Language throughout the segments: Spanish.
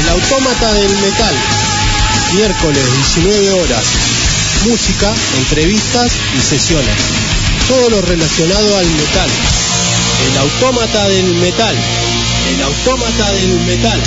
Autómata del Metal, miércoles 19 horas, música, entrevistas y sesiones, todo lo relacionado al metal. El Autómata del Metal, el Autómata del Metal.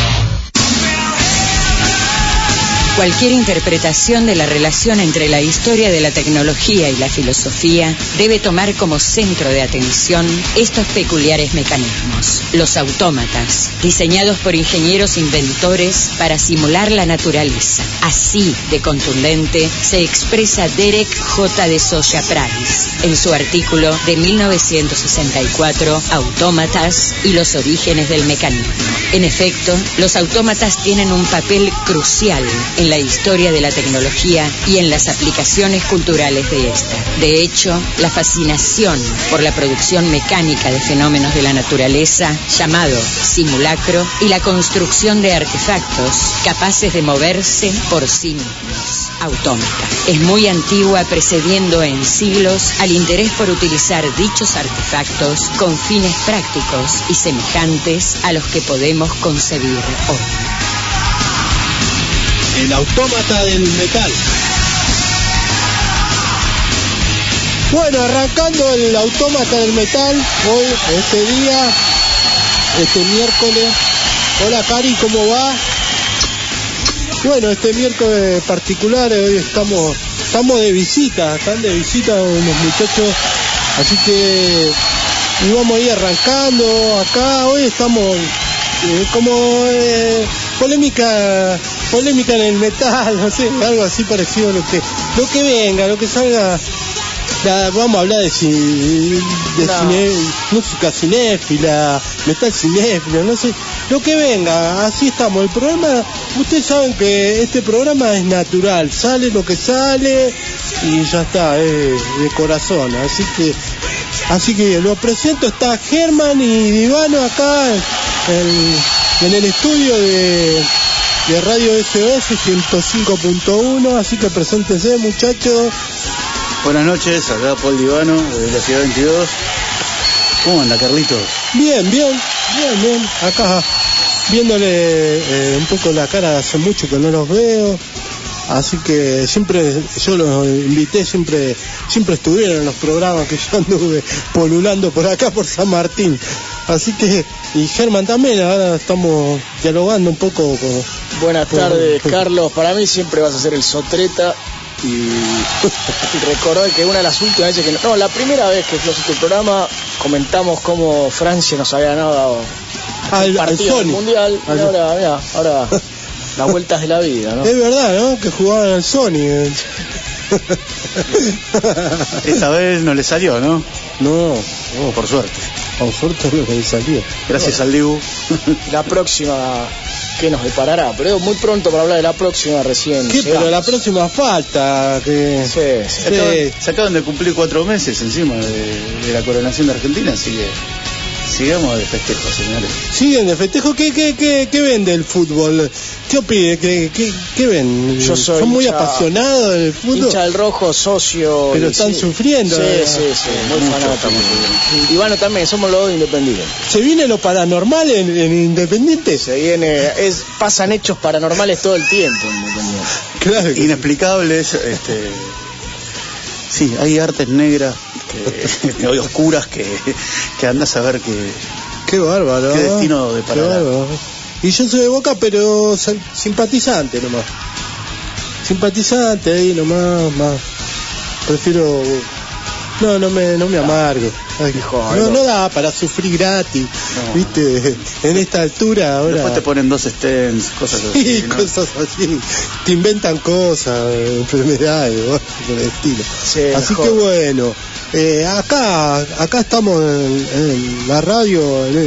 Cualquier interpretación de la relación entre la historia de la tecnología y la filosofía debe tomar como centro de atención estos peculiares mecanismos. Los autómatas, diseñados por ingenieros inventores para simular la naturaleza. Así de contundente se expresa Derek J. de Soya Price en su artículo de 1964, Autómatas y los orígenes del mecanismo. En efecto, los autómatas tienen un papel crucial en la historia de la tecnología y en las aplicaciones culturales de esta. De hecho, la fascinación por la producción mecánica de fenómenos de la naturaleza, llamado simulacro, y la construcción de artefactos capaces de moverse por sí mismos, autómata, es muy antigua, precediendo en siglos al interés por utilizar dichos artefactos con fines prácticos y semejantes a los que podemos concebir hoy. El Autómata del Metal. Bueno, arrancando el Autómata del Metal, hoy, este día, este miércoles. Hola Cari, ¿cómo va? Bueno, este miércoles particular, hoy estamos de visita, están de visita unos muchachos, así que y vamos a ir arrancando acá. Hoy estamos como polémica en el metal, no sé, algo así parecido a lo que venga, lo que salga. Vamos a hablar de música cinéfila, metal cinéfilo, no sé, lo que venga, así estamos. El programa, ustedes saben que este programa es natural, sale lo que sale y ya está, de corazón, así que lo presento. Está Germán y Divano acá en el estudio de Radio SOS 105.1, así que preséntense, muchachos. Buenas noches, acá Paul Divano, de la Ciudad 22. ¿Cómo anda, Carlitos? Bien. Acá viéndole un poco la cara, hace mucho que no los veo. Así que siempre, yo los invité, siempre estuvieron en los programas que yo anduve polulando por acá, por San Martín. Así que, y Germán también, ahora estamos dialogando un poco con... Buenas tardes, Carlos. Para mí siempre vas a ser el sotreta. Y recordar que una de las últimas veces la primera vez que fue tu programa, comentamos cómo Francia nos había ganado el partido del Mundial. Y ahora las vueltas de la vida, ¿no? Es verdad, ¿no? Que jugaban al Sony. Esta vez no le salió, ¿no? No, por suerte. Por suerte no le salió. Gracias al Dibu. La próxima, ¿qué nos deparará? Pero es muy pronto para hablar de la próxima recién. ¿Qué? Pero la próxima falta. Que... Sí. Se acaban de cumplir 4 meses encima de la coronación de Argentina, así que sigamos de festejo, señores. Siguen de festejo. ¿Qué vende el fútbol? ¿Qué opina? ¿Qué ven? Son muy apasionados del fútbol. Hincha del rojo, socio. Pero están sufriendo. Sí, muy fanáticos. Ivano también, somos los dos independientes. ¿Se viene lo paranormal en Independiente? Se viene, pasan hechos paranormales todo el tiempo en Independiente. Claro. Inexplicables, sí, hay artes negras, hoy oscuras, que andas a ver qué bárbaro. Qué destino deparará. Y yo soy de Boca, pero simpatizante nomás. Simpatizante ahí nomás, más. Prefiero... No me amargo. No da para sufrir gratis, no. ¿Viste? En esta altura ahora... Después te ponen 2 stents, cosas así. Sí, ¿no? Cosas así. Te inventan cosas, enfermedades, por el estilo. Sí, así mejor. Que bueno. Acá estamos en la radio,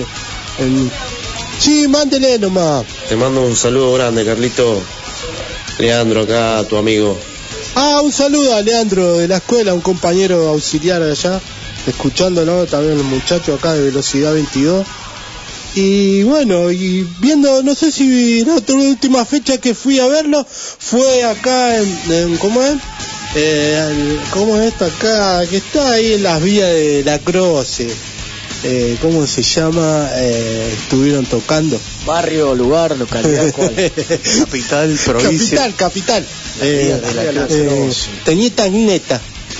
Sí, mándele nomás. Te mando un saludo grande, Carlito. Leandro, acá, tu amigo. Un saludo a Leandro de la escuela, un compañero auxiliar allá, escuchándolo, también el muchacho acá de Velocidad 22. Y bueno, y viendo, no sé si la última fecha que fui a verlo fue acá en ¿cómo es? ¿Cómo es esto acá? Que está ahí en las vías de la Croce. ¿cómo se llama? Estuvieron tocando. Barrio, lugar, localidad, ¿cuál? Capital, provincia. Capital. Tenía Neta.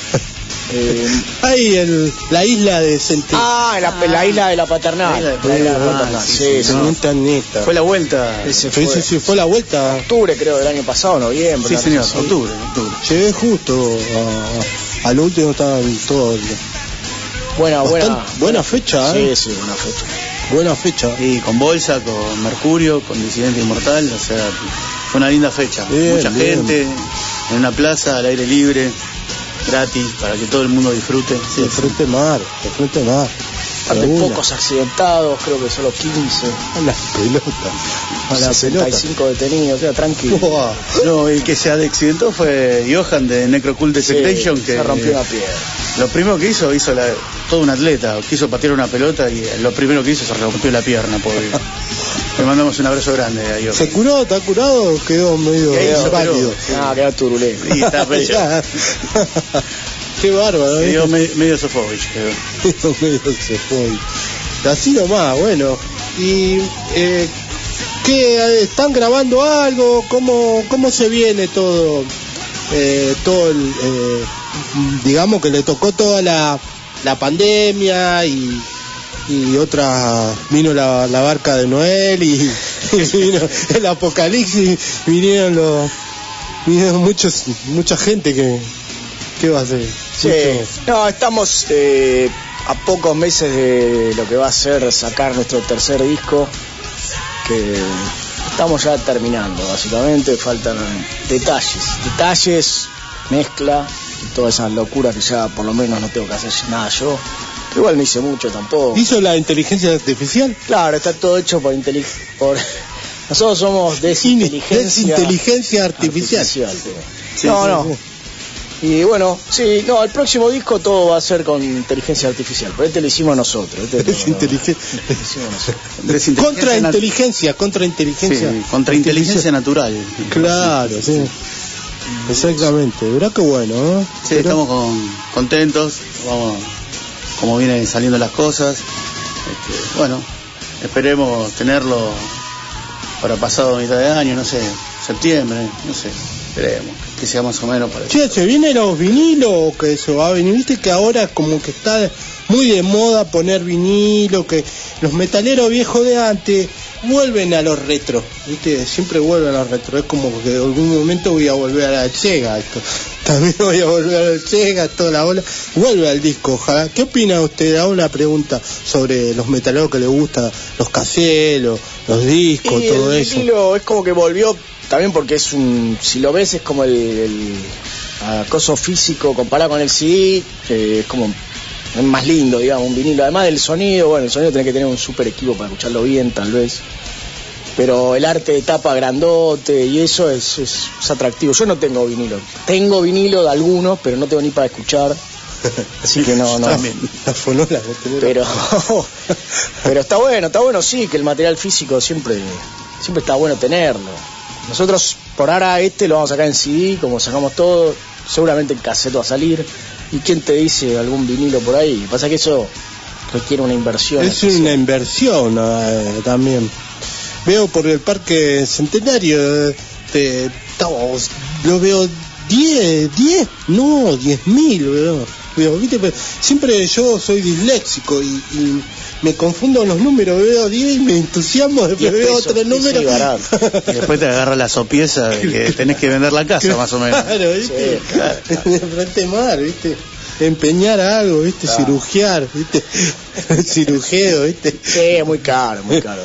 Ahí la isla de Centeno. La isla de la Paternal. La isla de la Paternal. Teniente Neta. Fue la vuelta. Sí, fue la vuelta. Octubre, creo, del año pasado, noviembre. Sí, señor, octubre. Llegué justo al último, estaban todos. Buena fecha, Sí, buena fecha. Buena fecha. Y con Bolsa, con Mercurio, con Disidente Inmortal, o sea, fue una linda fecha. Mucha gente, en una plaza, al aire libre, gratis, para que todo el mundo disfrute. De frente mar. Pocos accidentados, creo que solo 15. A la 65 detenidos, o sea, tranquilo. No, el que se accidentó fue Johan de Necrocult Desecration, que se rompió una piedra. Lo primero que hizo todo un atleta, quiso patear una pelota y lo primero que hizo se rompió la pierna, pobre. Le mandamos un abrazo grande a Johan. ¿Se curó? ¿Está curado o quedó medio válido? Quedó turulento. Y está Qué bárbaro. Quedó medio Sofovich. Medio Sofovich. Así nomás, bueno. Y ¿qué están grabando algo? ¿Cómo se viene todo? Digamos que le tocó toda la pandemia y vino la barca de Noel y vino el apocalipsis, vinieron mucha gente que va a hacer. Sí, no, estamos a pocos meses de lo que va a ser sacar nuestro tercer disco, que estamos ya terminando, básicamente faltan detalles, mezcla y todas esas locuras que ya por lo menos no tengo que hacer nada yo. Igual no hice mucho tampoco. ¿Hizo la inteligencia artificial? Claro, está todo hecho por nosotros somos desinteligencia artificial. Sí. No. Y bueno, el próximo disco todo va a ser con inteligencia artificial, pero este lo hicimos nosotros. Contrainteligencia. Sí, contrainteligencia natural. Claro, sí. Exactamente. Verá qué bueno, ¿no? Sí, estamos contentos. Vamos, como vienen saliendo las cosas. Bueno, esperemos tenerlo para pasado mitad de año, no sé, septiembre, no sé. Esperemos que sea más o menos para eso. ¿Se vienen los vinilos o que eso va a venir? Viste que ahora como que está muy de moda poner vinilo, que los metaleros viejos de antes vuelven a los retro, ¿viste? Siempre vuelven a los retro. Es como que en algún momento voy a volver a la Sega. También voy a volver a la Sega, toda la ola. Vuelve al disco, ojalá. ¿Qué opina usted? Hago una pregunta sobre los metaleros que les gustan, los cassettes, los discos, todo eso. El vinilo es como que volvió también porque si lo ves es como el acoso físico comparado con el CD, es como es más lindo, digamos, un vinilo. Además del sonido, el sonido tiene que tener un super equipo para escucharlo bien, tal vez. Pero el arte de tapa grandote y eso es atractivo. Yo no tengo vinilo. Tengo vinilo de algunos, pero no tengo ni para escuchar. Así que no. También, la fonola, pero está bueno, sí, que el material físico siempre está bueno tenerlo. Nosotros por ahora lo vamos a sacar en CD, como sacamos todo, seguramente el cassette va a salir. ¿Y quién te dice algún vinilo por ahí? Pasa que eso requiere una inversión. Es una inversión también. Veo por el Parque Centenario, lo veo 10.000, veo, ¿viste? Siempre yo soy disléxico y me confundo en los números, veo 10 y me entusiasmo, después veo otro número. Y después te agarra la sopieza de que tenés que vender la casa, más o menos. Claro, ¿viste? Sí, claro. De frente mar, ¿viste? Empeñar algo, ¿viste? Claro. Cirugiar, ¿viste? Cirujeo, ¿viste? Sí, muy caro.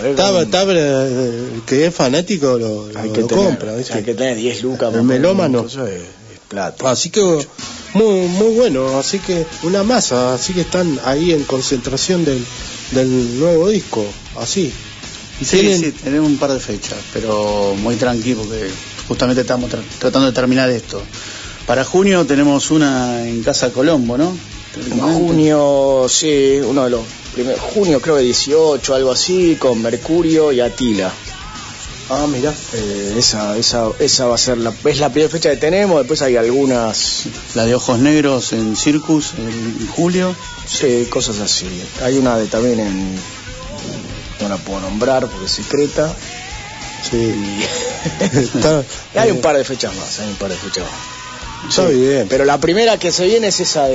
El que es fanático lo compra, ¿viste? Hay que tener 10 lucas. El melómano. Eso es plata. Así que muy bueno, así que una masa, así que están ahí en concentración del nuevo disco, así. Y sí, tenemos un par de fechas, pero muy tranqui porque justamente estamos tratando de terminar esto. Para junio tenemos una en Casa Colombo, ¿no? En junio, sí, uno de los primeros, junio creo que 18, algo así, con Mercurio y Atila. Ah, mirá. Esa va a ser es la primera fecha que tenemos. Después hay algunas. La de Ojos Negros en Circus en julio. Sí, cosas así. Hay una también en. No la puedo nombrar porque es secreta. Sí. Y hay un par de fechas más. Está bien. Pero la primera que se viene es esa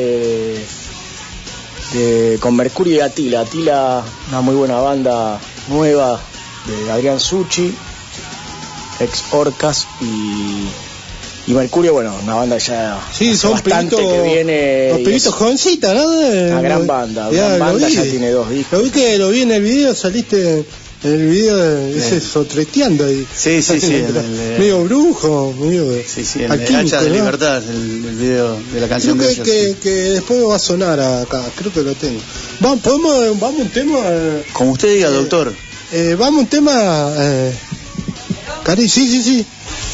con Mercurio y Atila. Atila, una muy buena banda nueva de Adrián Suchi, ex Orcas, y Mercurio, bueno, una banda ya sí, son bastante pibitos, que viene. los pibitos jovencitas, ¿no? Una gran banda, ya tiene 2 discos. Lo vi en el video, saliste en el video ese sotreteando ahí. Sí. Medio brujo, medio el Hacha de Libertad, el video de la canción. Creo que después va a sonar acá, creo que lo tengo. Vamos un tema. Como usted diga, doctor. Vamos un tema. Cari, sí.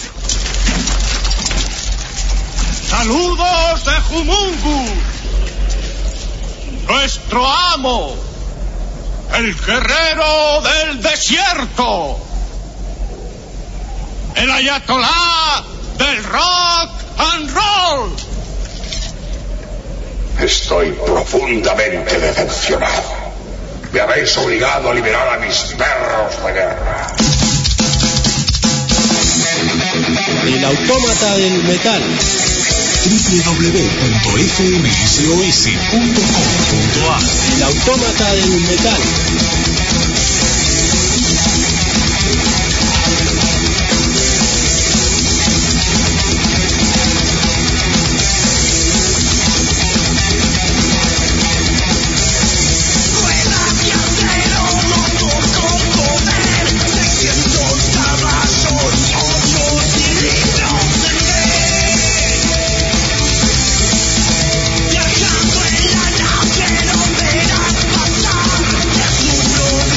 Saludos de Jumungu, nuestro amo, el guerrero del desierto, el ayatolá del rock and roll. Estoy profundamente decepcionado. Me habéis obligado a liberar a mis perros de guerra. El autómata del metal. www.fmsos.com.ar. El autómata del metal. Viajando en la nave no verás pasar.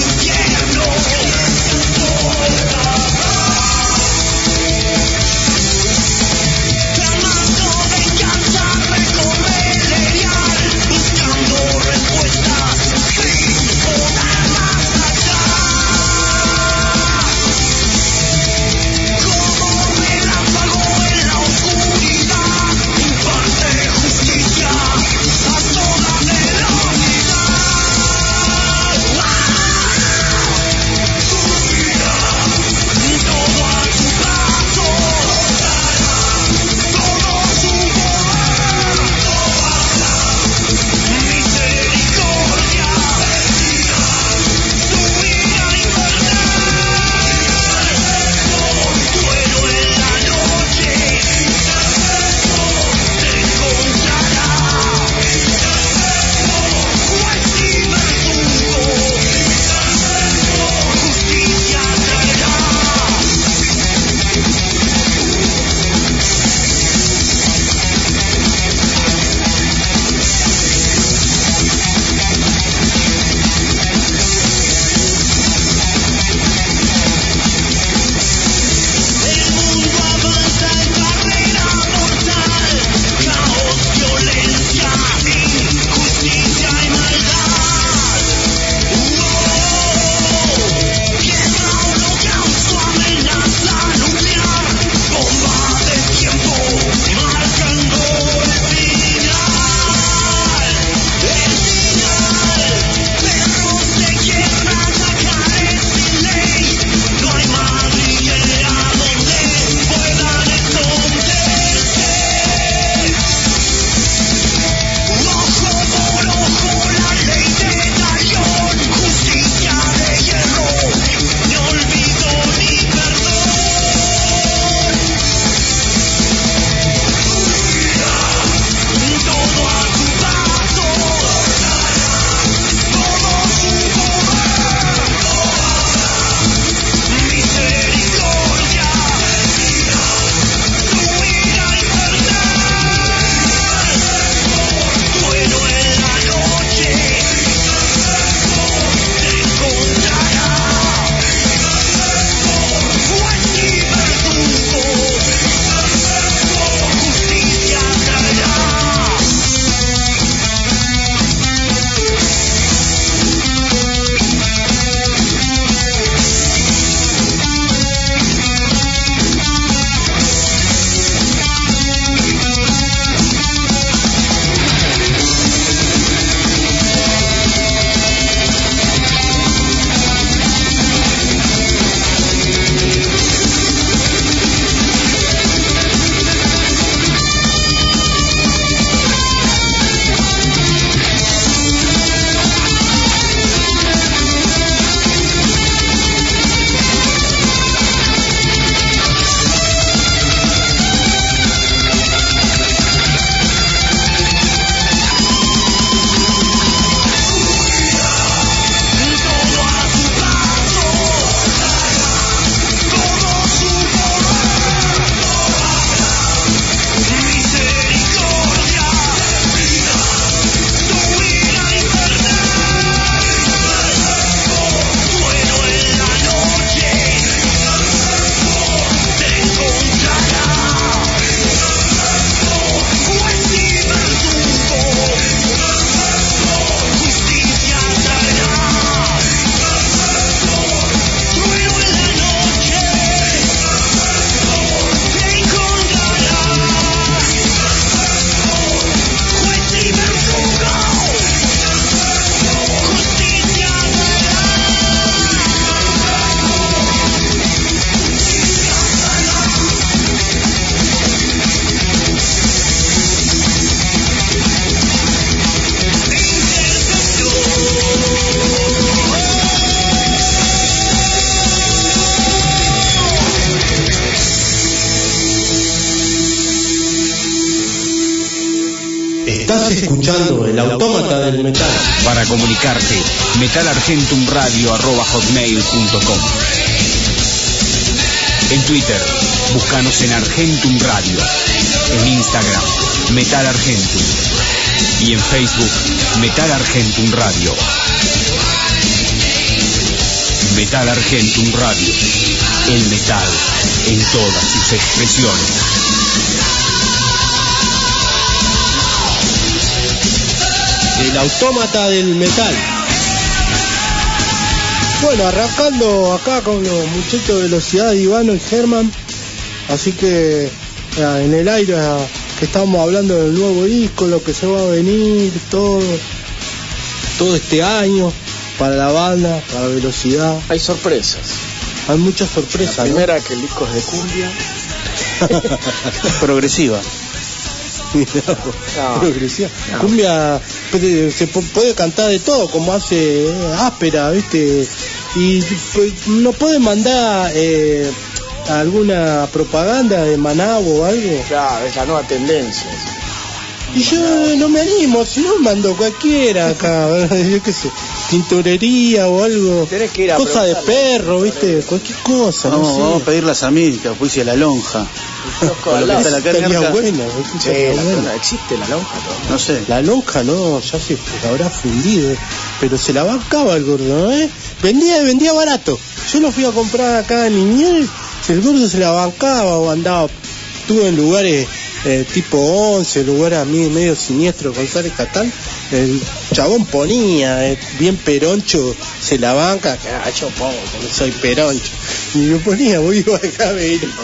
Estás escuchando el Autómata del Metal. Para comunicarte, metalargentumradio@hotmail.com. En Twitter, búscanos en Argentum Radio. En Instagram, Metal Argentum. Y en Facebook, Metal Argentum Radio. Metal Argentum Radio. El metal en todas sus expresiones. El Autómata del Metal. Bueno, arrancando acá con los muchachos de Velocidad, Ivano y Germán. Así que en el aire que estamos hablando del nuevo disco, lo que se va a venir, todo este año para la banda, para Velocidad. Hay sorpresas. Hay muchas sorpresas. La primera, ¿no? Que el disco es de cumbia. Progresiva. No, progresiva. No. Cumbia se puede cantar de todo, como hace áspera, ¿viste? Y pues, no puede mandar alguna propaganda de Managua o algo. Claro, es la nueva tendencia. Y yo no me animo, si no mando cualquiera acá, yo qué sé, tintorería o algo, tenés que ir a cosa de perro, ¿viste? Cualquier cosa, vamos, no sé. vamos a pedirlas a mí, que auspicie la lonja. Con lo que está la Estaría carne buena, Sí, buena. ¿existe la lonja todavía? No sé. La lonja no, ya se habrá fundido, pero se la bancaba el gordo, ¿eh? Vendía barato. Yo lo fui a comprar acá en Niñez, el gordo se la bancaba o andaba, estuvo en lugares tipo 11, lugares a mí medio siniestro, González Catán. El chabón ponía, bien peroncho, se la banca, yo pongo, porque soy peroncho. Y yo ponía, voy acá, me no.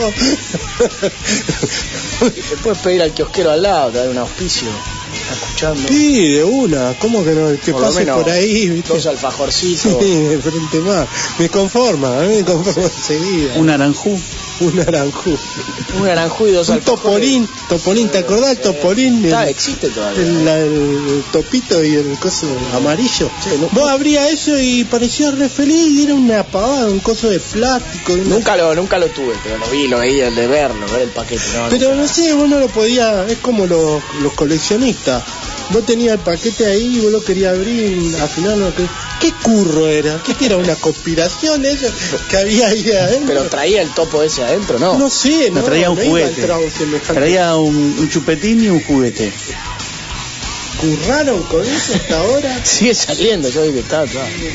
Te puedes pedir al kiosquero al lado, te da un auspicio. ¿Está escuchando? Sí, de una, ¿cómo que no? Que Por lo pase menos por ahí, ¿viste? 2 alfajorcitos. Sí, de frente más. Me conforma, a mí me conforma enseguida. Un naranjú. Un naranjú. Un naranjú y 2 Un alfajores. topolín, ¿te acordás del topolín? Existe todavía. El topito y el coso amarillo. Sí, no. Vos abrías eso y parecía re feliz y era una pavada, un coso de plástico. Nunca lo tuve, pero lo veía, el de ver el paquete. Pero no sé, vos no lo podías, es como los coleccionistas. Vos tenías el paquete ahí y vos lo querías abrir y al final no. ¿Qué curro era? ¿Qué era? ¿Una conspiración eso que había ahí adentro? Pero traía el topo ese adentro, ¿no? No sé, No, traía un juguete. Traía un chupetín y un juguete. ¿Curraron con eso hasta ahora? Sigue saliendo, yo vi que está.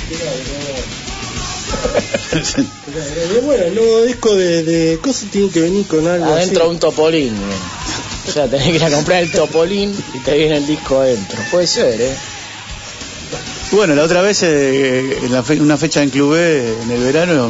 Bueno, el nuevo disco de cosas tiene que venir con algo adentro así. Un topolín. O sea, tenés que ir a comprar el topolín y te viene el disco adentro. Puede ser, Bueno, la otra vez, una fecha en Club B, en el verano,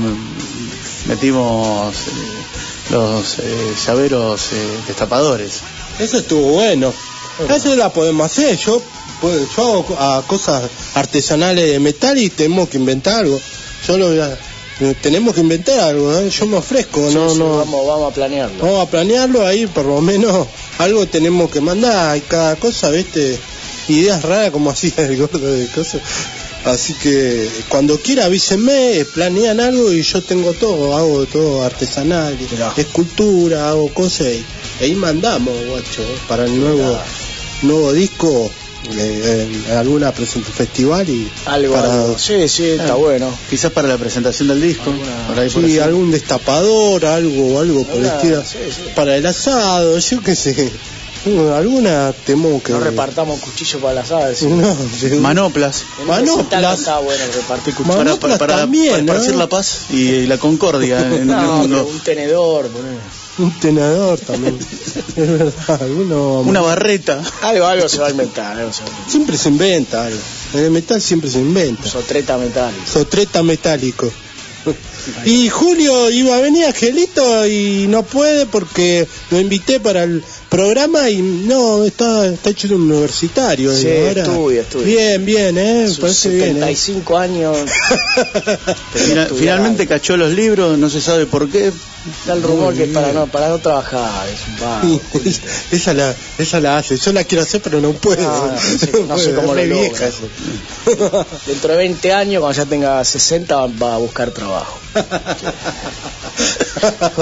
metimos los llaveros destapadores. Eso estuvo bueno. Eso la podemos hacer. Yo hago cosas artesanales de metal y tenemos que inventar algo. Tenemos que inventar algo, ¿eh? Yo me ofrezco, sí, no. Vamos a planearlo. Vamos a planearlo ahí, por lo menos algo tenemos que mandar. Hay cada cosa, ¿viste? Ideas raras como hacía el gordo de cosas. Así que cuando quiera avísenme, planean algo y yo tengo todo, hago todo artesanal, escultura, hago cosas y ahí mandamos, guacho, para el nuevo disco. Alguna presentación festival y algo. Sí, está bueno. Quizás para la presentación del disco. Sí, algún destapador, algo por el estilo. Sí. Para el asado, yo qué sé. Alguna tenemos que. No repartamos cuchillo para el asado. ¿Sí? No, manoplas. Está bueno repartir cuchillo. Para esparcir la paz y la concordia en el mundo. Un tenedor, un tenedor también. Es verdad, una barreta. Algo se va a inventar. Siempre se inventa algo. En el metal siempre se inventa. Sotreta metálico. Y Julio iba a venir Angelito y no puede porque lo invité para el programa y no, está hecho de un universitario. Sí, estudia. Bien, sus parece 75 bien, años. Finalmente cachó los libros, no se sabe por qué. Da el rumor que es para no trabajar, es un vago. Esa la hace, yo la quiero hacer pero no puedo. No sé cómo lo logra. Dentro de 20 años, cuando ya tenga 60, va a buscar trabajo.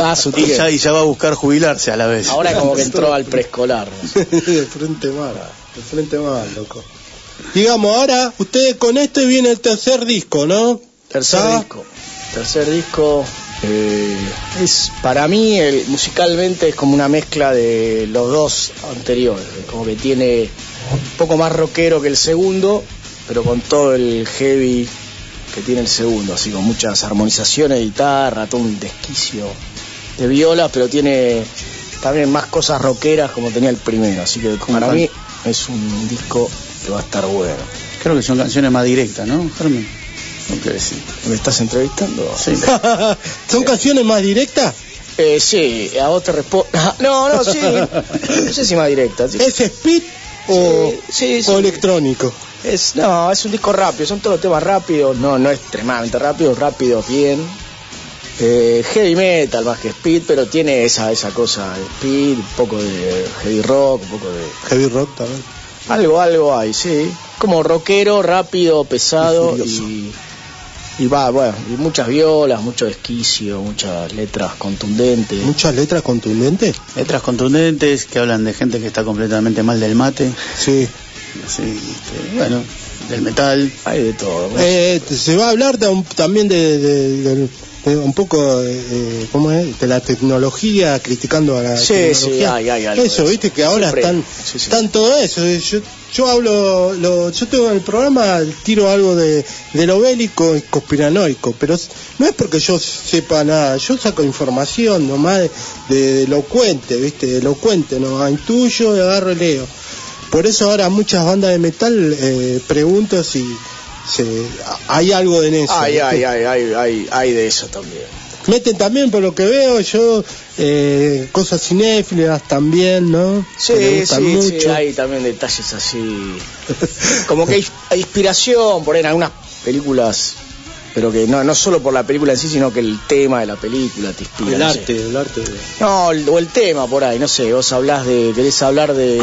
Y ya va a buscar jubilarse a la vez. Ahora como que entró al preescolar. De frente mar. El Frente Más, loco. Digamos, ahora ustedes con esto viene el tercer disco, ¿no? Tercer disco es para mí musicalmente es como una mezcla de los dos anteriores, como que tiene un poco más rockero que el segundo, pero con todo el heavy que tiene el segundo, así con muchas armonizaciones de guitarra, todo un desquicio de viola, pero tiene también más cosas rockeras como tenía el primero, así que para mí es un disco que va a estar bueno. Creo que son canciones más directas, ¿no, Germán? ¿Qué decir? ¿Me estás entrevistando? Sí. ¿Son canciones más directas? Sí, a vos te respondo. No, sí. No sé si más directa. Sí. ¿Es speed o electrónico? Es un disco rápido, son todos temas rápidos, no es extremadamente rápido, bien. Heavy metal más que speed, pero tiene esa cosa de speed, un poco de heavy rock, un poco de... Heavy rock también. Algo hay, sí. Como rockero, rápido, pesado y muchas violas, mucho desquicio, muchas letras contundentes. ¿Muchas letras contundentes? Letras contundentes que hablan de gente que está completamente mal del mate. Sí. Sí, bueno, del metal. Hay de todo. Se va a hablar también de un poco ¿cómo es? De la tecnología, criticando a la tecnología. Sí, hay algo eso, viste que ahora siempre, están todo eso. Yo hablo, yo tengo en el programa, tiro algo de lo bélico y conspiranoico, pero no es porque yo sepa nada, yo saco información nomás de elocuente, viste, elocuente, no intuyo, agarro y leo. Por eso ahora muchas bandas de metal pregunto si hay algo en eso. Hay de eso también. Meten también, por lo que veo yo, cosas cinéfilas también, ¿no? Sí, hay también detalles así. Como que hay inspiración por ahí en algunas películas, pero que no solo por la película en sí, sino que el tema de la película te inspira. El arte. No, o el tema por ahí, no sé, vos querés hablar de...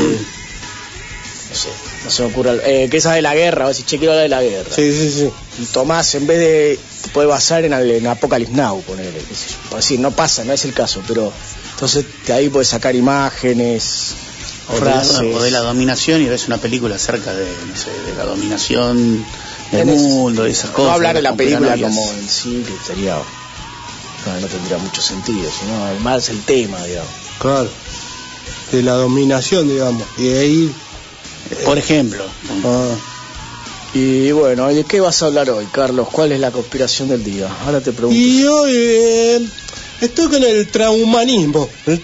No se me ocurre. ¿Qué sabes de la guerra? Vos decís, quiero hablar de la guerra. Sí. Y tomás, en vez de... Te puede basar en Apocalypse Now, ponele. Por decir, no pasa, no es el caso, pero... Entonces, de ahí puedes sacar imágenes, frases... O de la dominación, y ves una película acerca de la dominación del mundo, de esas cosas. No hablar de la película como en sí, que sería... No tendría mucho sentido, sino más el tema, digamos. Claro. De la dominación, digamos. Y de ahí... Por ejemplo. Y bueno, ¿de qué vas a hablar hoy, Carlos? ¿Cuál es la conspiración del día? Ahora te pregunto. Y hoy estoy con el transhumanismo.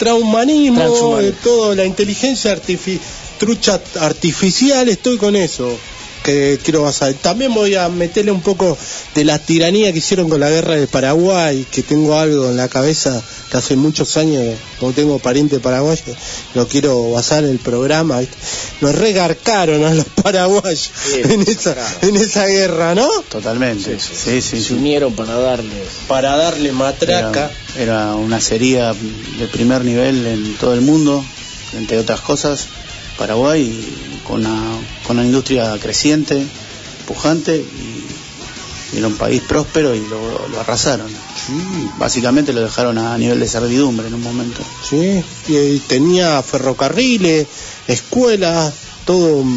Todo, la inteligencia trucha artificial, estoy con eso. Que quiero basar. También voy a meterle un poco de la tiranía que hicieron con la guerra de Paraguay, que tengo algo en la cabeza que hace muchos años, como tengo pariente paraguayo, lo quiero basar en el programa, ¿viste? Nos regarcaron a los paraguayos en esa guerra, ¿no? Totalmente. Sí. Se unieron para darle matraca. Era una acería de primer nivel en todo el mundo, entre otras cosas. Paraguay con una industria creciente, pujante, y era un país próspero y lo arrasaron. Sí. Básicamente lo dejaron a nivel de servidumbre en un momento. Sí, y tenía ferrocarriles, escuelas, todo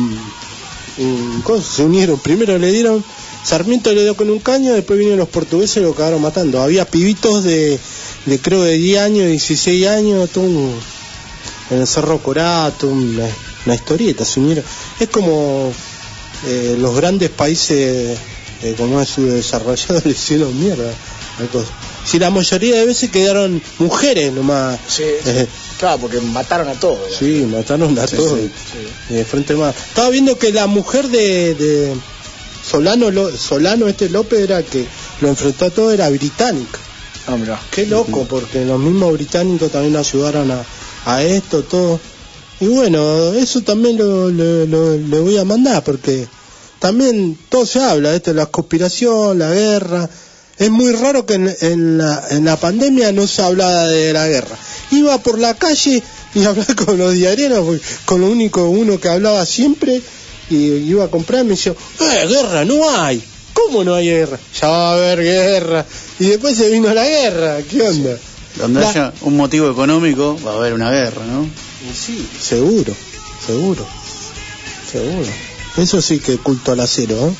se unieron. Primero Sarmiento le dio con un caño, después vinieron los portugueses y lo acabaron matando. Había pibitos de creo de 10 años, 16 años, todo en el Cerro Corato, una historieta, se unieron. Es como los grandes países como es subdesarrollados le hicieron mierda. Si la mayoría de veces quedaron mujeres nomás. Sí. Claro, porque mataron a todos. Sí, mataron a todos. Sí. Frente más. Estaba viendo que la mujer de Solano López era que lo enfrentó a todo, era británica. Ah, mirá. Qué loco, porque los mismos británicos también ayudaron a esto, todo. Y bueno, eso también le voy a mandar, porque también todo se habla de esto, la conspiración, la guerra. Es muy raro que en la pandemia no se hablaba de la guerra. Iba por la calle y hablaba con los diarieros, con lo único uno que hablaba siempre, y iba a comprar y me decía, guerra no hay. ¿Cómo no hay guerra? Ya va a haber guerra. Y después se vino la guerra, ¿qué onda? Donde haya un motivo económico va a haber una guerra, ¿no? Sí, seguro. Seguro. Eso sí que culto al acero, ¿eh?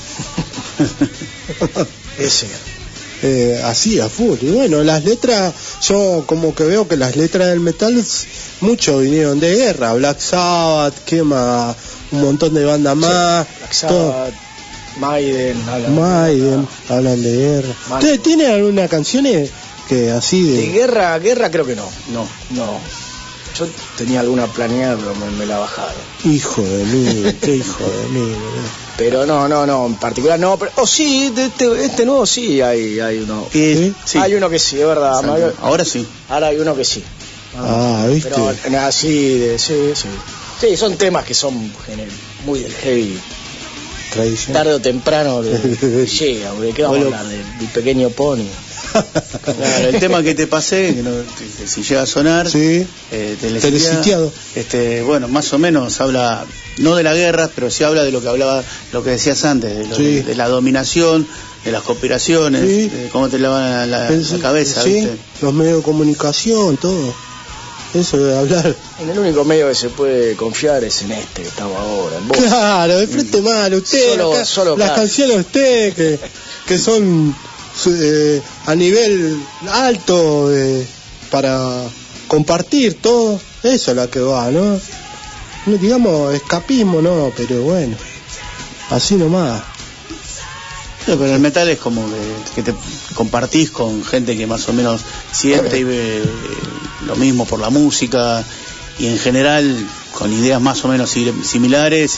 Ese. Así a full. Y bueno, las letras, yo como que veo que las letras del metal mucho vinieron de guerra. Black Sabbath, quema un montón de bandas más. Black Sabbath, Maiden, hablan de guerra. ¿Ustedes tienen alguna canción que así de guerra creo que no. Yo tenía alguna planeada, pero me la bajaron. Hijo de mí, qué hijo de mí. Pero no, en particular no. Pero, sí, de este nuevo sí hay uno. ¿Sí? Hay uno que sí, es verdad. Ahora sí. Ahora hay uno que sí. ¿Viste? Pero así, sí. Sí, son temas que son muy del heavy. Tradicional. Tarde o temprano llega, porque ¿qué vamos a hablar? Del pequeño Pony. Claro, el tema que te pasé, que si llega a sonar, sí. Telesitiado. Bueno, más o menos habla, no de la guerra, pero sí habla de lo que decías antes, de la dominación, de las conspiraciones, de cómo te lavan la cabeza, sí, ¿viste? Los medios de comunicación, todo. Eso de hablar. En el único medio que se puede confiar es en que estamos ahora. En vos. Claro, de frente mal, usted, solo las canciones de usted que son a nivel alto para compartir todo, eso es la que va, ¿no? No digamos escapismo, no, pero bueno, así nomás. Sí, pero el metal es como que te compartís con gente que más o menos siente y ve lo mismo por la música, y en general con ideas más o menos similares.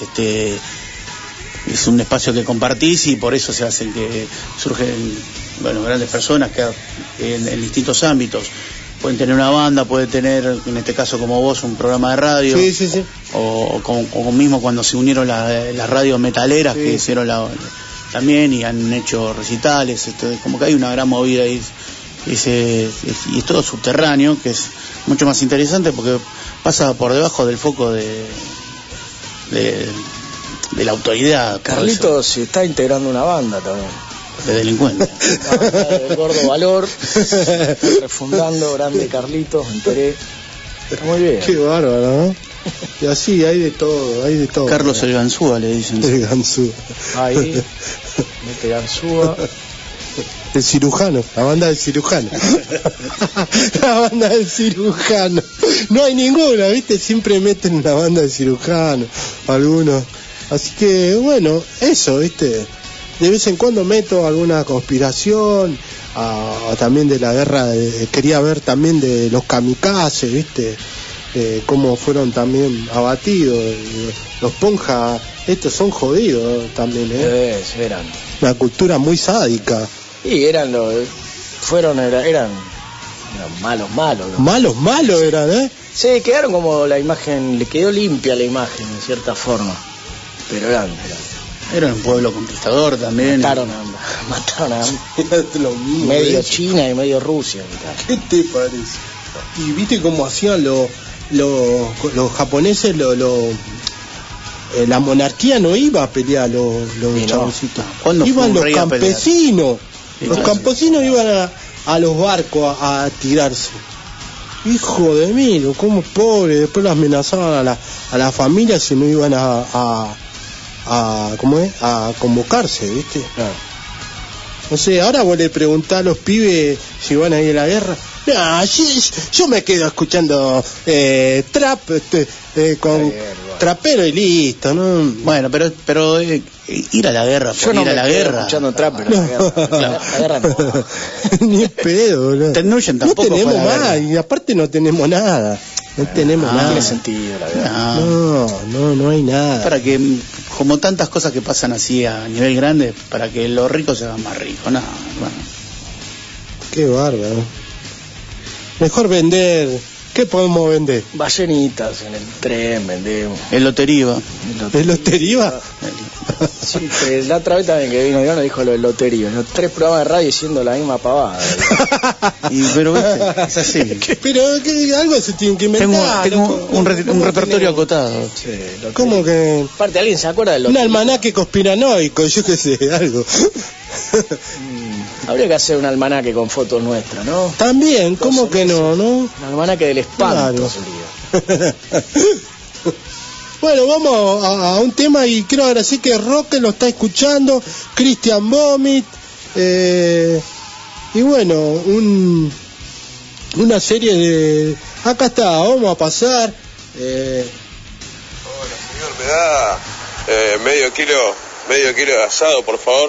Es un espacio que compartís, y por eso se hacen que surgen grandes personas que en distintos ámbitos pueden tener una banda, pueden tener, en este caso como vos, un programa de radio, sí. o mismo cuando se unieron las radios metaleras, que hicieron también, y han hecho recitales. Como que hay una gran movida ahí, y es todo subterráneo, que es mucho más interesante porque pasa por debajo del foco de la autoridad. Carlitos se está integrando una banda también. De delincuentes. El Gordo Valor, refundando, grande Carlitos, me enteré. Está muy bien. Qué bárbaro, ¿no? Y así, hay de todo. Carlos el Ganzúa, le dicen. El Ganzúa. Ahí, mete Ganzúa. El cirujano, la banda del cirujano. La banda del cirujano. No hay ninguna, ¿viste? Siempre meten la banda del cirujano, algunos. Así que, bueno, eso, ¿viste? De vez en cuando meto alguna conspiración, también de la guerra, quería ver también de los kamikazes, ¿viste? Cómo fueron también abatidos. Los ponjas, estos son jodidos también, ¿eh? Eran. Una cultura muy sádica. Y eran Malos eran, ¿eh? Sí, quedaron como la imagen, le quedó limpia la imagen en cierta forma. Pero era un pueblo conquistador también. Mataron a medio China y medio Rusia. ¿Qué te parece? Y viste cómo hacían los japoneses, la monarquía no iba a pelear los chaboncitos. Iban los campesinos. Los campesinos iban a los barcos a tirarse. Hijo de mí, como pobre. Después los amenazaban a la familia si no iban a convocarse, ¿viste? Claro. No sé, ahora vos le preguntás a los pibes si van a ir a la guerra. No, yo me quedo escuchando trap con trapero y listo, ¿no? Bueno, pero ir a la guerra, yo no ir a la guerra. Escuchando trap, pero la guerra no. Ni pedo, ¿no? No tenemos más, y aparte no tenemos nada. No tenemos nada. No tiene sentido, la verdad. No hay nada. Para que, como tantas cosas que pasan así a nivel grande, para que los ricos se hagan más ricos, nada. Bueno. Qué bárbaro. Mejor vender. ¿Qué podemos vender? Ballenitas en el tren, vendemos. El loteriva. ¿El loteriva? Sí, la otra vez también que vino Diana dijo lo del loterío. Los 3 programas de radio diciendo la misma pavada. Pero viste, es así. Pero algo se tiene que inventar. Tengo un repertorio acotado. Sí, ¿cómo que? Aparte, ¿alguien se acuerda del loterío? Un almanaque conspiranoico, yo qué sé, algo. Habría que hacer un almanaque con fotos nuestras, ¿no? También, ¿cómo que no? Un almanaque del espanto, claro. sería. Bueno, vamos a un tema y quiero agradecer que Roque lo está escuchando, Christian Vomit, y bueno, una serie de... Acá está, vamos a pasar. Hola, señor, me da medio kilo de asado, por favor.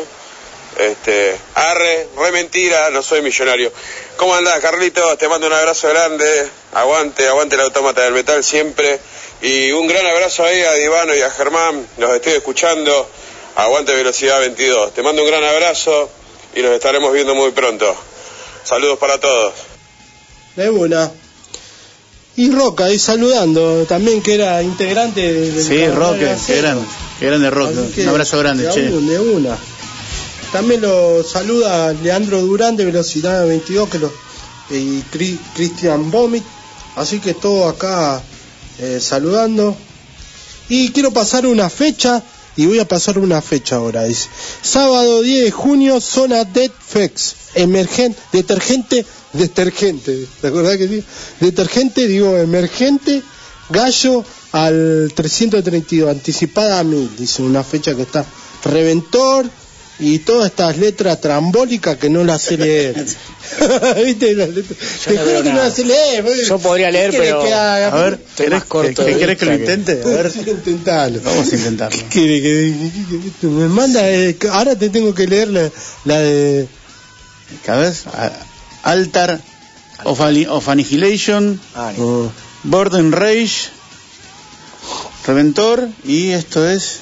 Re mentira, no soy millonario. ¿Cómo andás, Carlitos? Te mando un abrazo grande. Aguante el Autómata del Metal siempre. Y un gran abrazo ahí a Divano y a Germán. Los estoy escuchando. Aguante Velocidad 22. Te mando un gran abrazo y nos estaremos viendo muy pronto. Saludos para todos. De una. Y Roca ahí saludando también, que era integrante del... Sí, Roque, qué grande Roque. Un abrazo grande, che. De una. También lo saluda Leandro Durán de Velocidad 22 y Christian Vomit. Así que todo acá saludando. Y quiero pasar una fecha, y voy a pasar una fecha ahora. Dice, sábado 10 de junio, zona Deadfex, detergente, ¿te acordás que sí? Detergente, emergente, Gallo al 332, anticipada a 1000, dice, una fecha que está Reventor, y todas estas letras trambólicas que no las sé leer. ¿Viste? Las letras. Te juro que no las sé leer. Yo podría leer, pero a ver, ¿querés que lo intente? A ver, intentalo. Vamos a intentarlo. ¿Qué me manda? Ahora te tengo que leer la de... ¿Sabes? Altar of Annihilation, Burden Rage, Reventor, y esto es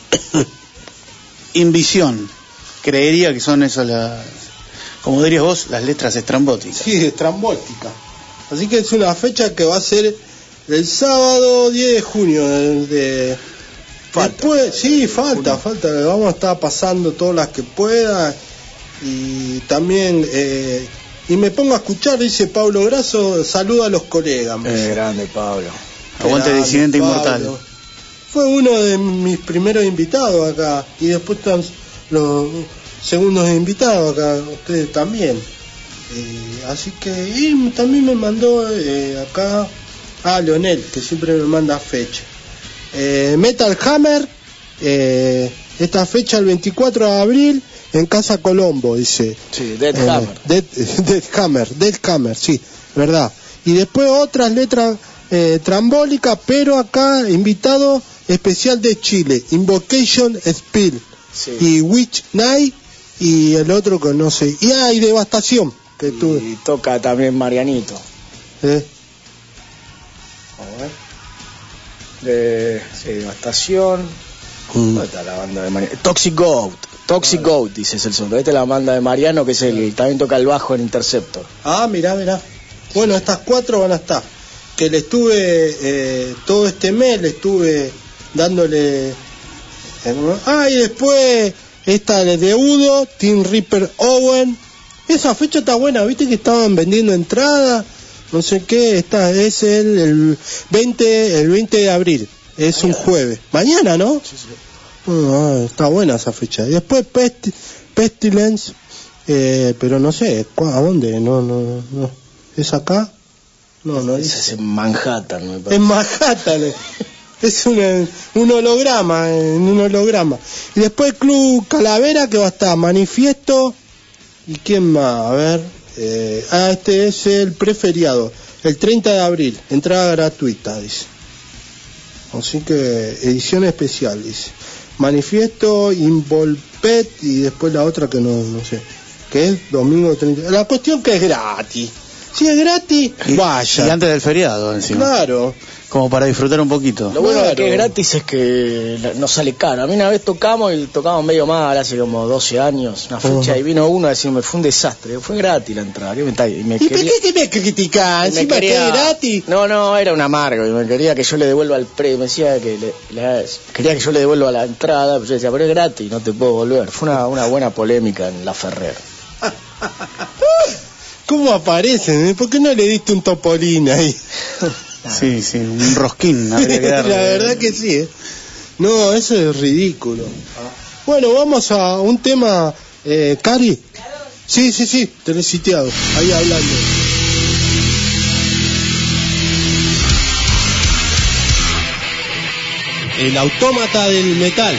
Invisión. Creería que son esas como dirías vos, las letras estrambóticas. Sí, estrambótica. Así que es una fecha que va a ser el sábado 10 de junio. Después, sí, falta. Vamos a estar pasando todas las que pueda. Y también, y me pongo a escuchar, dice Pablo Grasso, saluda a los colegas. Grande Pablo. Aguante Disidente Inmortal. Fue uno de mis primeros invitados acá. Y después están los segundos invitados acá, ustedes también. Así que, y también me mandó acá a Leonel, que siempre me manda fecha. Metal Hammer, esta fecha el 24 de abril en Casa Colombo, dice. Sí, Dead Hammer. Dead Hammer, sí, verdad. Y después otras letras trambólicas, pero acá invitado especial de Chile, Invocation Spill, sí. Y Witch Night, y el otro que no sé, y hay Devastación que tuve. Y toca también Marianito. A ver. Sí, Devastación. ¿Dónde está la banda de Mariano? Toxic Goat, dice el segundo. Esta es la banda de Mariano, que es el que también toca el bajo en Interceptor. Ah, mirá. Bueno, estas 4 van a estar. Que le estuve todo este mes, le estuve dándole. Y después esta de Udo, Team Reaper Owen. Esa fecha está buena, viste que estaban vendiendo entradas, no sé qué. Esta es el 20 de abril, es mañana. Un jueves. Mañana, ¿no? Sí. Está buena esa fecha. Y después Pestilence, pero no sé, ¿a dónde? No. ¿Es acá? No. Es en Manhattan, me parece. En Manhattan. Es un holograma, Y después Club Calavera, que va a estar Manifiesto. ¿Y quién más? A ver. Este es el preferiado. El 30 de abril. Entrada gratuita, dice. Así que edición especial, dice. Manifiesto, Involpet y después la otra que no sé. Que es domingo 30. La cuestión que es gratis. Si es gratis, vaya. Y antes del feriado, encima. Claro. Como para disfrutar un poquito. Lo bueno de que es gratis es que no sale caro. A mí una vez tocamos medio mal, hace como 12 años, una fecha, y vino uno a decirme, fue un desastre, fue gratis la entrada. ¿Qué me está? ¿Y por qué me criticás? ¿Encima que es gratis? No, era un amargo, y me quería que yo le devuelva el precio, me decía que quería que yo le devuelva la entrada, pero yo decía, pero es gratis, no te puedo volver. Fue una buena polémica en La Ferrer. ¿Cómo aparecen? ¿Por qué no le diste un topolín ahí? Sí, un rosquín habría que darle. La verdad que sí, No, eso es ridículo. Bueno, vamos a un tema, Cari. Sí, telesiteado, ahí hablando. El autómata del metal.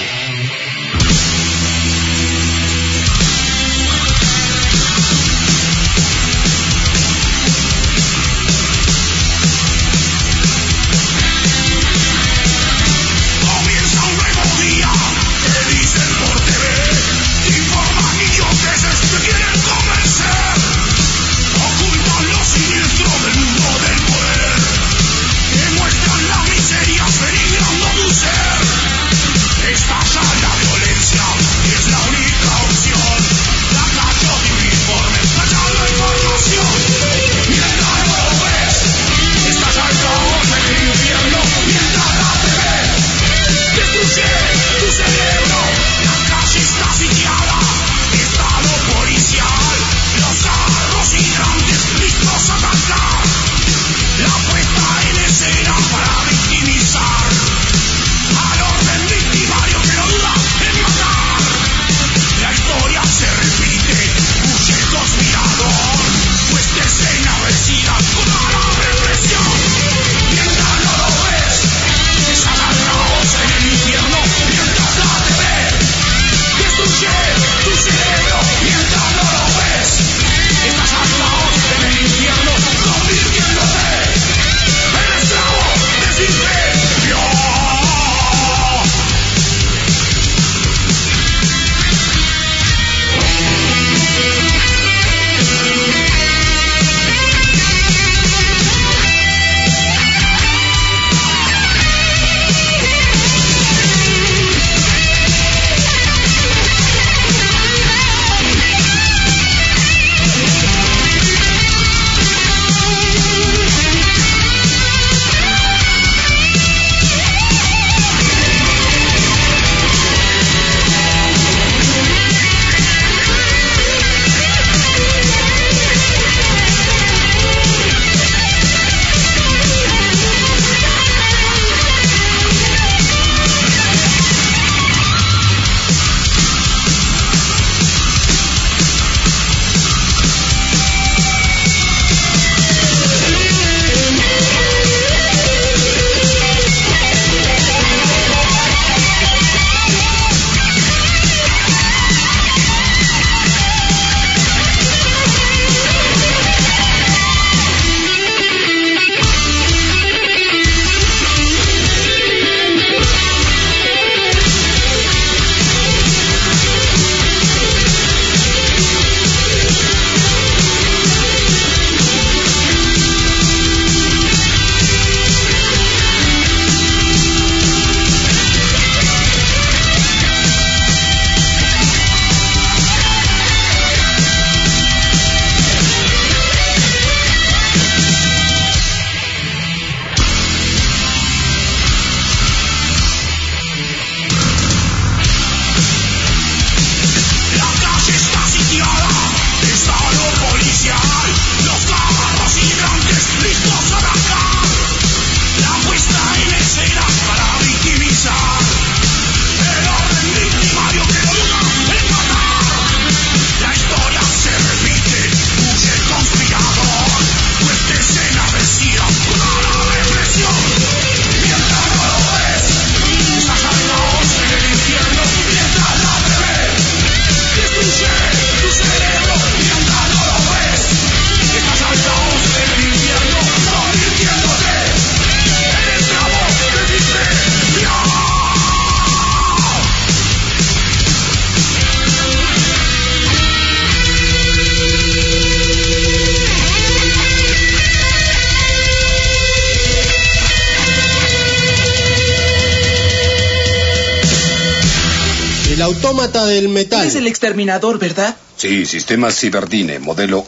El autómata del metal. Es el exterminador, ¿verdad? Sí, sistema Cyberdine, modelo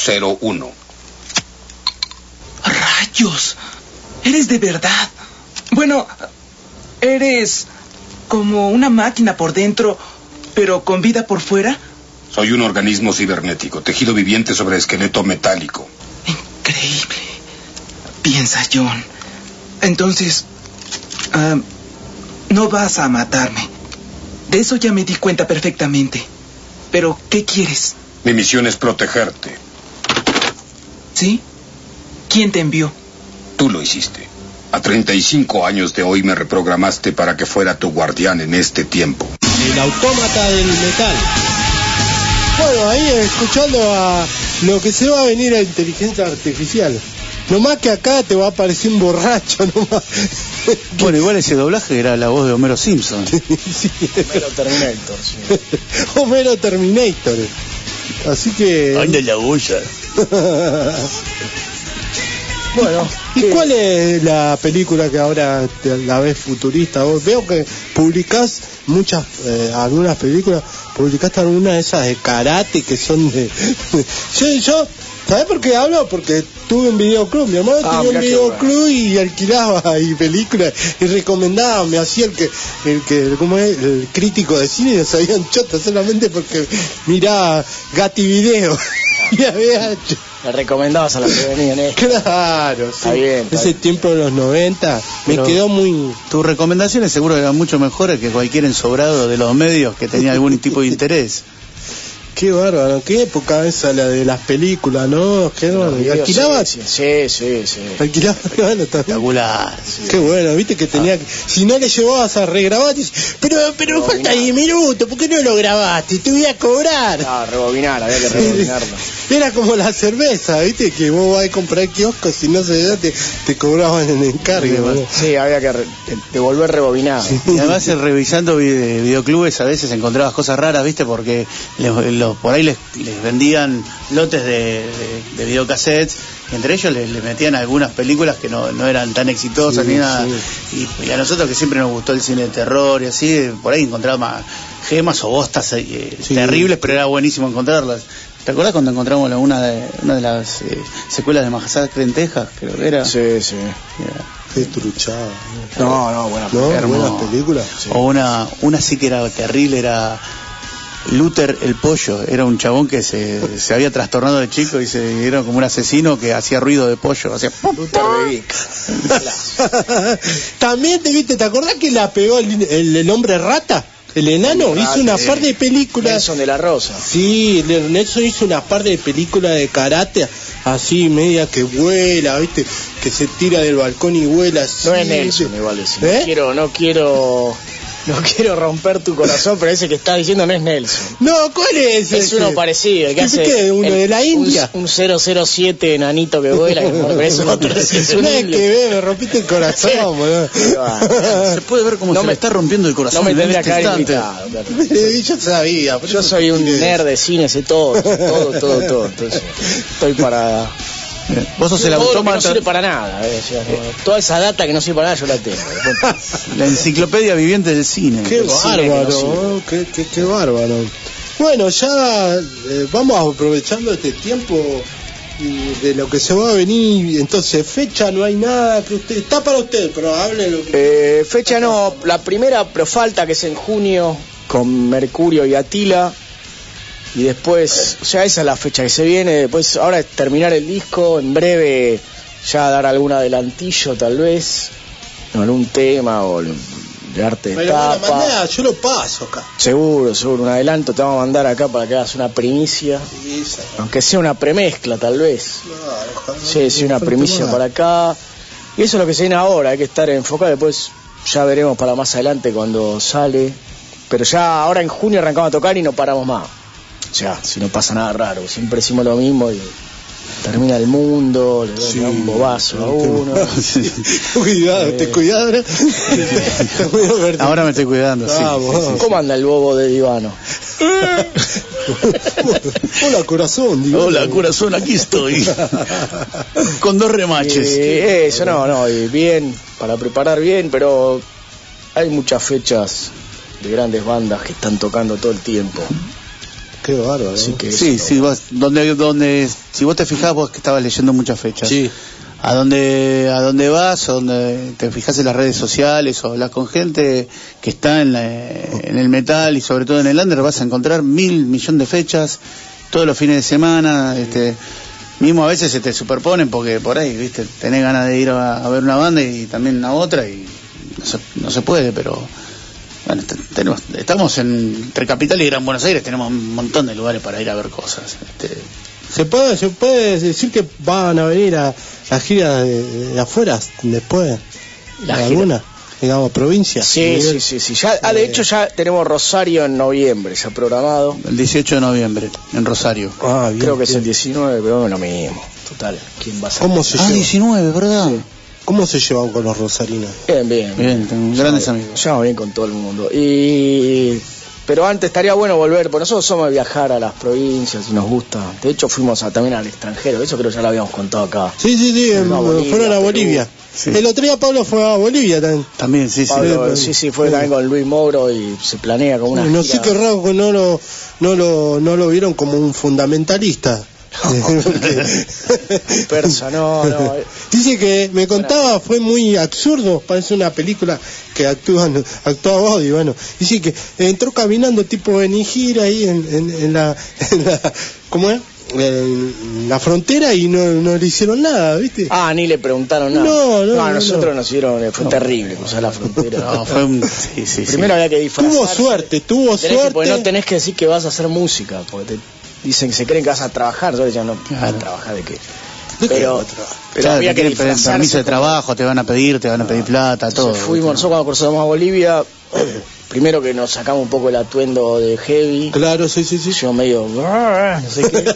101. ¡Rayos! Eres de verdad. Bueno, eres como una máquina por dentro, pero con vida por fuera. Soy un organismo cibernético, tejido viviente sobre esqueleto metálico. Increíble. Piensa, John. Entonces, no vas a matarme. De eso ya me di cuenta perfectamente. Pero, ¿qué quieres? Mi misión es protegerte. ¿Sí? ¿Quién te envió? Tú lo hiciste. A 35 años de hoy me reprogramaste para que fuera tu guardián en este tiempo. El autómata del metal. Bueno, ahí escuchando a lo que se va a venir a inteligencia artificial. Nomás que acá te va a aparecer un borracho nomás. Bueno, igual ese doblaje era la voz de Homero Simpson. Sí. Homero Terminator, sí. Homero Terminator. Así que... ¡Anda la olla! Bueno, ¿y cuál es la película que ahora la ves futurista? Vos veo que publicás muchas, algunas películas, publicaste algunas de esas de karate que son de... yo ¿sabés por qué hablo? Porque tuve un videoclub, mi hermano tenía un videoclub y alquilaba ahí películas y recomendaba, me hacía ¿cómo es? El crítico de cine, no sabían chota solamente porque miraba Gatti Video y había hecho. Le recomendabas a la que venían, Claro, sí. Está bien, Ese bien. tiempo de los 90 me quedó muy... Tus recomendaciones seguro eran mucho mejores que cualquier ensobrado de los medios que tenía algún tipo de interés. Qué bárbaro, qué época esa la de las películas, ¿no? ¿Qué no? ¿Alquilabas? Sí. ¿Alquilabas? Bueno, espectacular. Sí. Qué bueno, viste que tenía que... Si no le llevabas a regrabar, dices, pero falta 10 minutos, ¿por qué no lo grabaste? Te voy a cobrar. No, rebobinar, había que rebobinarlo. Era como la cerveza, viste, que vos vas a comprar el kiosco, si no se da, te cobraban en encargo. Sí, había que devolver rebobinado. Sí. Y además revisando videoclubes a veces encontrabas cosas raras, viste, porque por ahí les vendían lotes de videocassettes y entre ellos les metían algunas películas que no eran tan exitosas ni nada. Y a nosotros que siempre nos gustó el cine de terror y así, por ahí encontrábamos gemas o bostas terribles, pero era buenísimo encontrarlas. ¿Te acordás cuando encontramos una de las secuelas de Massacre en Texas? Creo que era. Sí. Qué truchada. No, buenas películas. Sí. O una sí que era terrible, era Luther el pollo. Era un chabón que se había trastornado de chico y era como un asesino que hacía ruido de pollo. Hacía... Luther de Vic. También ¿te acordás que la pegó el hombre rata? El enano hizo una par de películas. Nelson de la Rosa. Sí, Nelson hizo una par de películas de karate, así media que vuela, ¿viste? Que se tira del balcón y vuela así. No es Nelson, igual es. No quiero romper tu corazón, pero ese que está diciendo no es Nelson. No, ¿cuál es? Es uno parecido, el que hace... ¿Qué? ¿Uno de la India? Un 007 enanito que vuela, pero es otro. Es un que me rompiste el corazón, boludo. Se puede ver cómo se me está rompiendo el corazón. No me tendría que haber invitado. Yo sabía. Yo soy un nerd de cine, sé todo. Entonces, estoy para... Vos sos el autómata. No sirve para nada. Toda esa data que no sirve para nada yo la tengo. La enciclopedia viviente del cine. Qué bárbaro, qué bárbaro. Bueno, ya vamos aprovechando este tiempo de lo que se va a venir. Entonces, fecha no hay nada que usted... Está para usted, pero hable lo que... Fecha no, la primera, pero falta, que es en junio, con Mercurio y Atila. Y después, o sea, esa es la fecha que se viene. Después, ahora es terminar el disco. En breve, ya dar algún adelantillo, tal vez. Algún tema o de arte de tapa. Yo lo paso acá. Seguro, un adelanto te vamos a mandar acá para que hagas una primicia. Aunque sea una premezcla, tal vez. Sí, una primicia para acá. Y eso es lo que se viene ahora. Hay que estar enfocado. Después, ya veremos para más adelante cuando sale. Pero ya ahora en junio arrancamos a tocar y no paramos más. O sea, si no pasa nada raro, siempre decimos lo mismo y termina el mundo, le doy un bobazo a uno. Cuidado. Ahora me estoy cuidando, sí. ¿Cómo anda el bobo de Divano? Hola, corazón, Divano. Hola, corazón, aquí estoy. Con 2 remaches. Eso no, bien, para preparar bien, pero hay muchas fechas de grandes bandas que están tocando todo el tiempo. Qué bárbaro. Sí, vos, si vos te fijás, vos que estabas leyendo muchas fechas. Sí. A dónde vas, o donde te fijas en las redes sociales o hablas con gente que está en el metal y sobre todo en el under, vas a encontrar 1.000 millones de fechas todos los fines de semana. Mismo a veces se te superponen porque por ahí, viste, tenés ganas de ir a ver una banda y también a otra y no se puede, pero bueno, estamos entre Capital y Gran Buenos Aires, tenemos un montón de lugares para ir a ver cosas. ¿Se puede decir que van a venir a gira de afuera después? ¿La gira? ¿Alguna? Digamos, provincia. Sí. Ya, de hecho, ya tenemos Rosario en noviembre, ya programado. El 18 de noviembre, en Rosario. Bien, creo que es el 19, pero es lo mismo. Total, ¿quién va a ser? ¿Cómo se lleva? 19, ¿verdad? Sí. ¿Cómo se llevan con los rosarinos? Bien, tengo grandes amigos. Ya bien con todo el mundo. Pero antes estaría bueno volver, porque nosotros somos de viajar a las provincias y nos gusta. De hecho, fuimos también al extranjero, eso creo que ya lo habíamos contado acá. Sí, fueron a Bolivia. Sí. El otro día Pablo fue a Bolivia también. También, sí. Pablo, sí, fue también con Luis Mouro y se planea como una No gira. sé qué raro que no lo vieron como un fundamentalista. Persa, no. Dice que me contaba, fue muy absurdo, parece una película que actuaba Bodi, bueno. Dice que entró caminando tipo en gira ahí en la ¿cómo es? En la frontera y no le hicieron nada, ¿viste? Ni le preguntaron nada. No, a nosotros nos hicieron, fue terrible cruzar la frontera. No, fue Primero había que disfrazarse. Tuvo suerte. Porque no tenés que decir que vas a hacer música, porque te dicen que se creen que vas a trabajar, yo ya no, claro. ¿Trabajar de qué? Pero había que disfrazarse. Permiso de trabajo, te van a pedir plata, todo. Fuimos, nosotros cuando cruzamos a Bolivia, primero que nos sacamos un poco el atuendo de heavy. Claro, sí. Yo medio, no sé qué.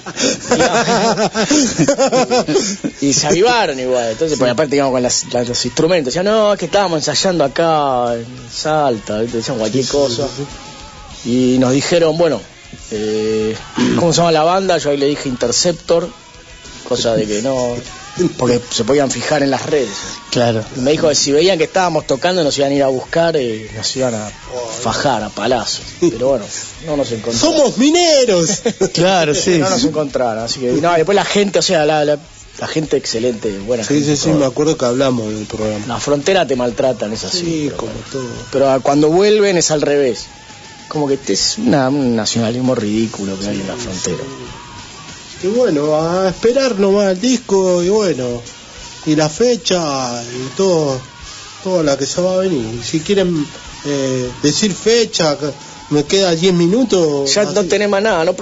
Y se avivaron igual. Entonces, pues aparte íbamos con los instrumentos. Decían, no, es que estábamos ensayando acá en Salta, ¿viste? Decían cualquier cosa. Sí. Y nos dijeron, bueno, ¿cómo se llama la banda? Yo ahí le dije Interceptor, cosa de que no, porque se podían fijar en las redes. Claro. Y me dijo que si veían que estábamos tocando nos iban a ir a buscar y nos iban a fajar a palazos. Pero bueno, no nos encontraron. ¡Somos mineros! Claro, sí. No nos encontraron, así que después la gente, o sea, la gente excelente, buena gente. Sí, me acuerdo que hablamos en el programa. La frontera te maltratan, es así. Sí, como todo. Pero cuando vuelven es al revés. Como que es un nacionalismo ridículo que hay en la frontera. Y bueno, a esperar nomás el disco y bueno, y la fecha y todo la que se va a venir. Si quieren decir fecha, me queda 10 minutos. Ya así. No tenemos nada, no,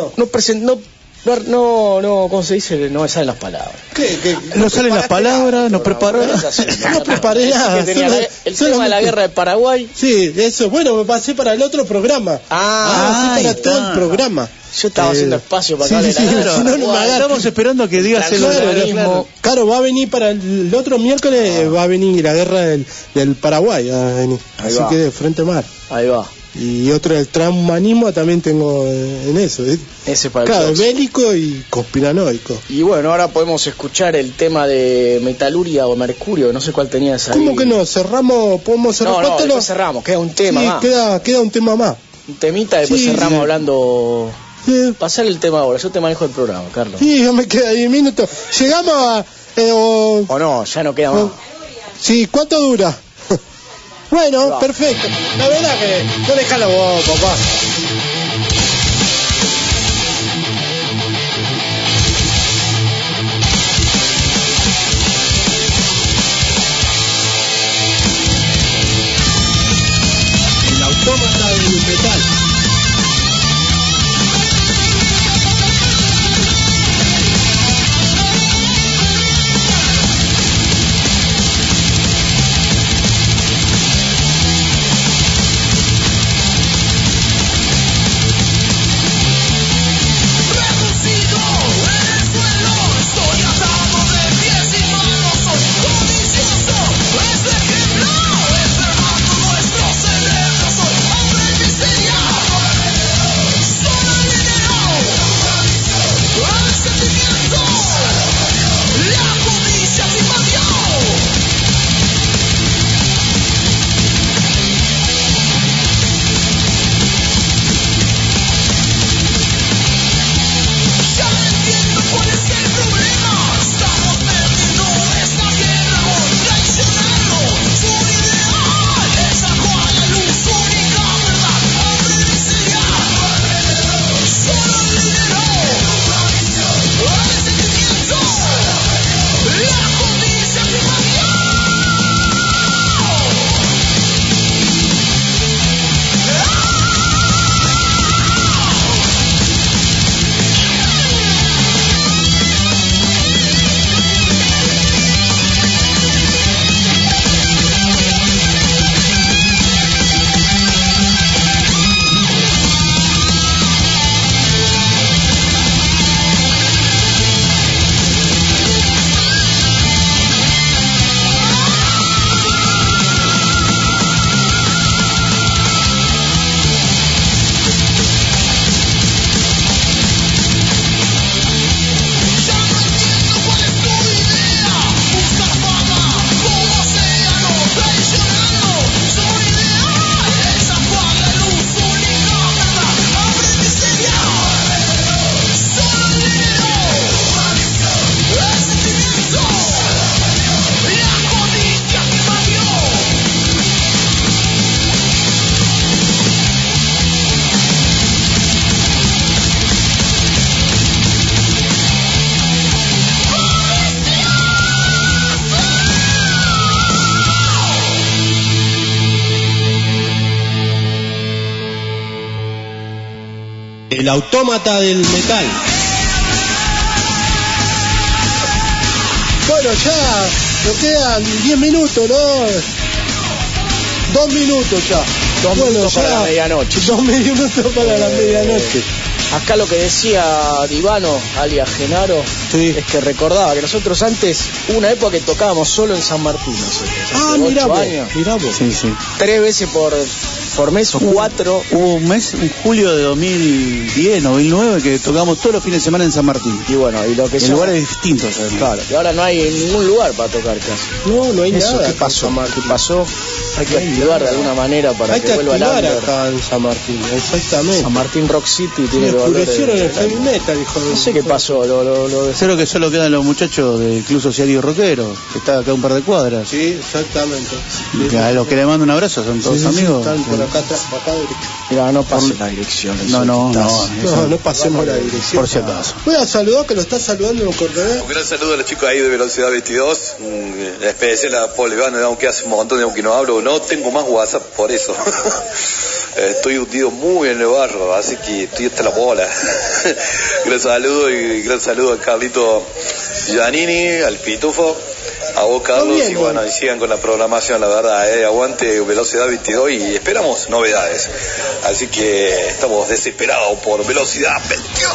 ¿cómo se dice? No me salen las palabras. ¿Qué? No salen las palabras, no preparó nada. No preparé nada. El tema de la guerra de Paraguay. Sí, eso, bueno, me pasé para el otro programa. Para todo el programa. Yo estaba haciendo espacio para sí, estamos esperando que digas el organismo. Claro, va a venir para el otro miércoles, va a venir la guerra del Paraguay. Así que de frente mar. Ahí va. Y otro del transhumanismo también tengo en eso. Ese para el claro, bélico y conspiranoico. Y bueno, ahora podemos escuchar el tema de Metaluria o Mercurio, no sé cuál tenías ahí. ¿Cómo que no? Podemos cerrar. No, después cerramos, queda un tema más. Queda un tema más. Un temita, después cerramos hablando. Sí. Pasar el tema ahora, yo te manejo el programa, Carlos. Sí, ya me queda 10 minutos. Llegamos a... o no, ya no queda más. Sí, ¿cuánto dura? Bueno, perfecto. La verdad que no dejalo vos, papá. El autómata del metal. El autómata del metal. Bueno, ya nos quedan 10 minutos, ¿no? 2 minutos ya. 2 minutos para la medianoche. 2 minutos para la medianoche. Acá lo que decía Divano, alias Genaro, es que recordaba que nosotros antes, una época que tocábamos solo en San Martín. Mirá 8 vos, años. mirá vos. Sí, sí. 3 veces por mes o 4. Hubo un julio de 2010, 2009, que tocamos todos los fines de semana en San Martín. Y bueno, y lo que en lugares distintos, además. Claro, y ahora no hay ningún lugar para tocar casi. No hay eso, nada. ¿Qué pasó? ¿Qué pasó? Hay que activar de alguna manera para que vuelva al under. Acá en San Martín, exactamente. San Martín Rock City tiene que volver. Oscurecieron el heavy metal, hijo de... No sé qué pasó. Creo que solo quedan los muchachos del Club Sociario Rockero, que está acá a un par de cuadras. Sí, exactamente. A los que le mando un abrazo, son todos amigos. Están por acá atrás, acá derecho. Mira, no pases la dirección. No pasemos la dirección. Por si acaso. Voy a saludar, que lo está saludando en correo. Un gran saludo a los chicos ahí de Velocidad 22. Especial a Paul Ivano, aunque hace un montón de que no hablo, no tengo más WhatsApp por eso. Estoy hundido muy en el barro, así que estoy hasta la bola. Gran saludo y gran saludo a Carlito Giannini, al Pitufo, a vos Carlos, y bueno, y sigan con la programación, la verdad, aguante Velocidad 22 y esperamos novedades. Así que estamos desesperados por Velocidad 22.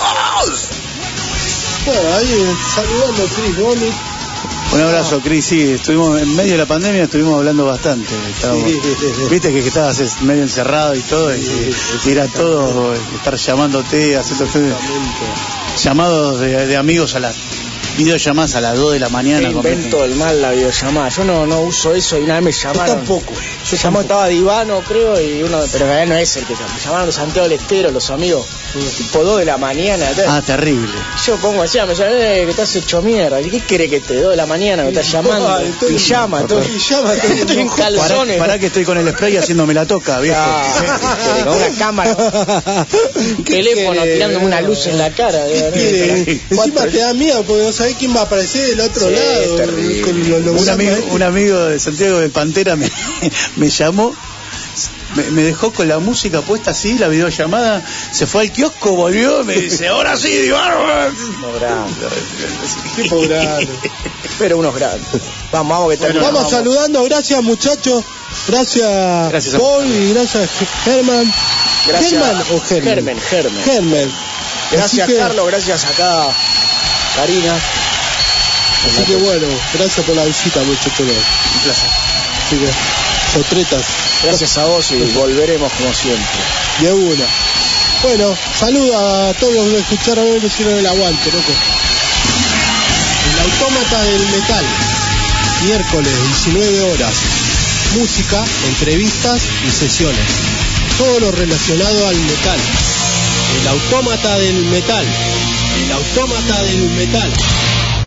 Bueno, ahí saludando a Chris Gómez. Un abrazo, Cris. Sí, estuvimos en medio de la pandemia, estuvimos hablando bastante. Viste que estabas medio encerrado y todo, y era todo estar llamándote, haciendo llamados de amigos a las videollamadas a las 2 de la mañana. Qué invento del mal la videollamada. Yo no uso eso y nada me llamaron. Yo tampoco. Estaba Divano, creo, y uno, pero en realidad no es el que llama. Me llamaron los Santiago del Estero, los amigos, tipo 2 de la mañana. Terrible. Yo pongo así, me llamé que estás hecho mierda. ¿Y qué querés que te 2 de la mañana me estás llamando? Pijama, todo. Estoy en calzones. Pará que estoy con el spray haciéndome la toca, viejo. Con una cámara, un teléfono tirándome una luz en la cara. Encima te da miedo porque no sabés quién va a aparecer del otro lado. Un amigo de Santiago del Pantera me llamó, me dejó con la música puesta así, la videollamada, se fue al kiosco, volvió y me dice, ahora sí, Divano. Tipo grande. Pero unos grandes. Vamos que vamos saludando, gracias muchachos, gracias Paul y gracias Germán. ¿Germán o Germán? Germán. Gracias Carlos, gracias acá Karina. Así que bueno, gracias por la visita, muchachos. Un placer. Así que, sotretas. Gracias a vos y volveremos como siempre. De una. Bueno, saludo a todos los que escucharon hoy, que hicieron el aguante, loco. El autómata del metal. Miércoles, 19 horas. Música, entrevistas y sesiones. Todo lo relacionado al metal. El autómata del metal. El autómata del metal.